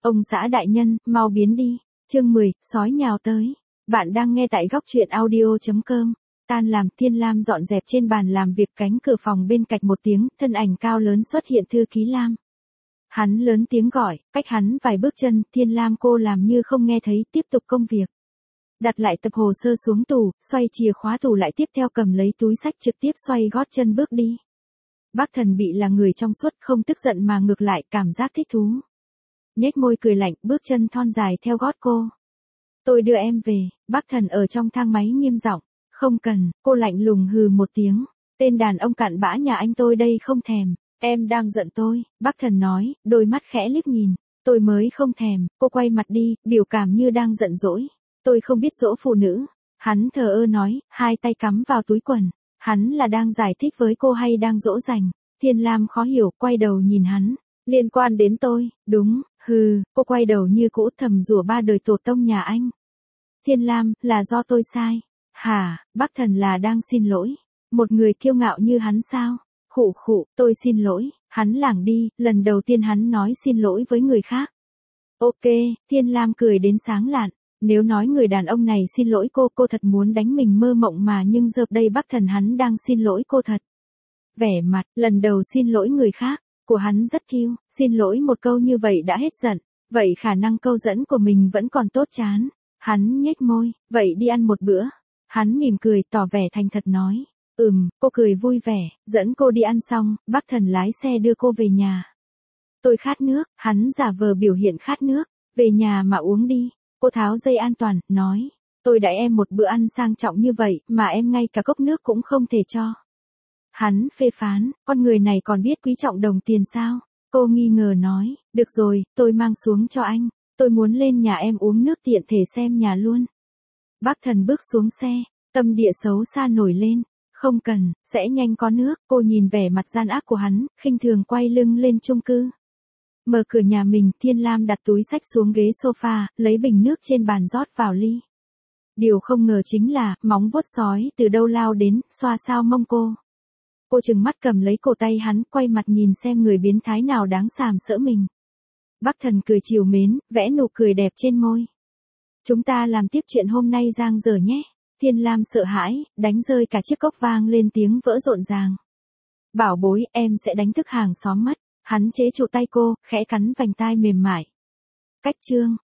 Ông xã đại nhân, mau biến đi. Chương 10, sói nhào tới. Bạn đang nghe tại góc truyện audio.com. Tan làm, Thiên Lam dọn dẹp trên bàn làm việc, cánh cửa phòng bên cạnh một tiếng, thân ảnh cao lớn xuất hiện thư ký Lam. Hắn lớn tiếng gọi, cách hắn vài bước chân, Thiên Lam cô làm như không nghe thấy, tiếp tục công việc. Đặt lại tập hồ sơ xuống tủ, xoay chìa khóa tủ lại, tiếp theo cầm lấy túi sách, trực tiếp xoay gót chân bước đi. Bác Thần bị là người trong suốt, không tức giận mà ngược lại cảm giác thích thú. Nhếch môi cười lạnh, bước chân thon dài theo gót cô. Tôi đưa em về. Bác Thần ở trong thang máy nghiêm giọng. Không cần. Cô lạnh lùng hừ một tiếng. Tên đàn ông cặn bã nhà anh tôi đây không thèm. Em đang giận tôi. Bác Thần nói, đôi mắt khẽ liếc nhìn. Tôi mới không thèm. Cô quay mặt đi, biểu cảm như đang giận dỗi. Tôi không biết dỗ phụ nữ. Hắn thờ ơ nói, hai tay cắm vào túi quần. Hắn là đang giải thích với cô hay đang dỗ dành? Thiên Lam khó hiểu, quay đầu nhìn hắn. Liên quan đến tôi, đúng, hừ, cô quay đầu như cũ thầm rủa ba đời tổ tông nhà anh. Thiên Lam, là do tôi sai. Hả, Bác Thần là đang xin lỗi. Một người kiêu ngạo như hắn sao? Khụ khụ, tôi xin lỗi. Hắn lảng đi, lần đầu tiên hắn nói xin lỗi với người khác. Ok, Thiên Lam cười đến sáng lạn. Nếu nói người đàn ông này xin lỗi cô thật muốn đánh mình mơ mộng mà, nhưng giờ đây Bác Thần hắn đang xin lỗi cô thật. Vẻ mặt, lần đầu xin lỗi người khác, của hắn rất kiêu, xin lỗi một câu như vậy đã hết giận, vậy khả năng câu dẫn của mình vẫn còn tốt chán. Hắn nhếch môi, vậy đi ăn một bữa. Hắn mỉm cười, tỏ vẻ thành thật nói. Cô cười vui vẻ, dẫn cô đi ăn xong, Bác Thần lái xe đưa cô về nhà. Tôi khát nước, hắn giả vờ biểu hiện khát nước, về nhà mà uống đi. Cô tháo dây an toàn, nói. Tôi đãi em một bữa ăn sang trọng như vậy, mà em ngay cả cốc nước cũng không thể cho. Hắn phê phán, con người này còn biết quý trọng đồng tiền sao? Cô nghi ngờ nói, được rồi, tôi mang xuống cho anh. Tôi muốn lên nhà em uống nước tiện thể xem nhà luôn. Bác Thần bước xuống xe, tâm địa xấu xa nổi lên. Không cần, sẽ nhanh có nước. Cô nhìn vẻ mặt gian ác của hắn, khinh thường quay lưng lên chung cư. Mở cửa nhà mình, Thiên Lam đặt túi sách xuống ghế sofa, lấy bình nước trên bàn rót vào ly. Điều không ngờ chính là, móng vuốt sói từ đâu lao đến, xoa xao mông cô. Cô trừng mắt cầm lấy cổ tay hắn, quay mặt nhìn xem người biến thái nào đáng sàm sỡ mình. Bác Thần cười trìu mến, vẽ nụ cười đẹp trên môi. Chúng ta làm tiếp chuyện hôm nay giang dở nhé. Thiên Lam sợ hãi, đánh rơi cả chiếc cốc, vang lên tiếng vỡ rộn ràng. Bảo bối, em sẽ đánh thức hàng xóm mất. Hắn chế trụ tay cô, khẽ cắn vành tai mềm mại. Cách chương.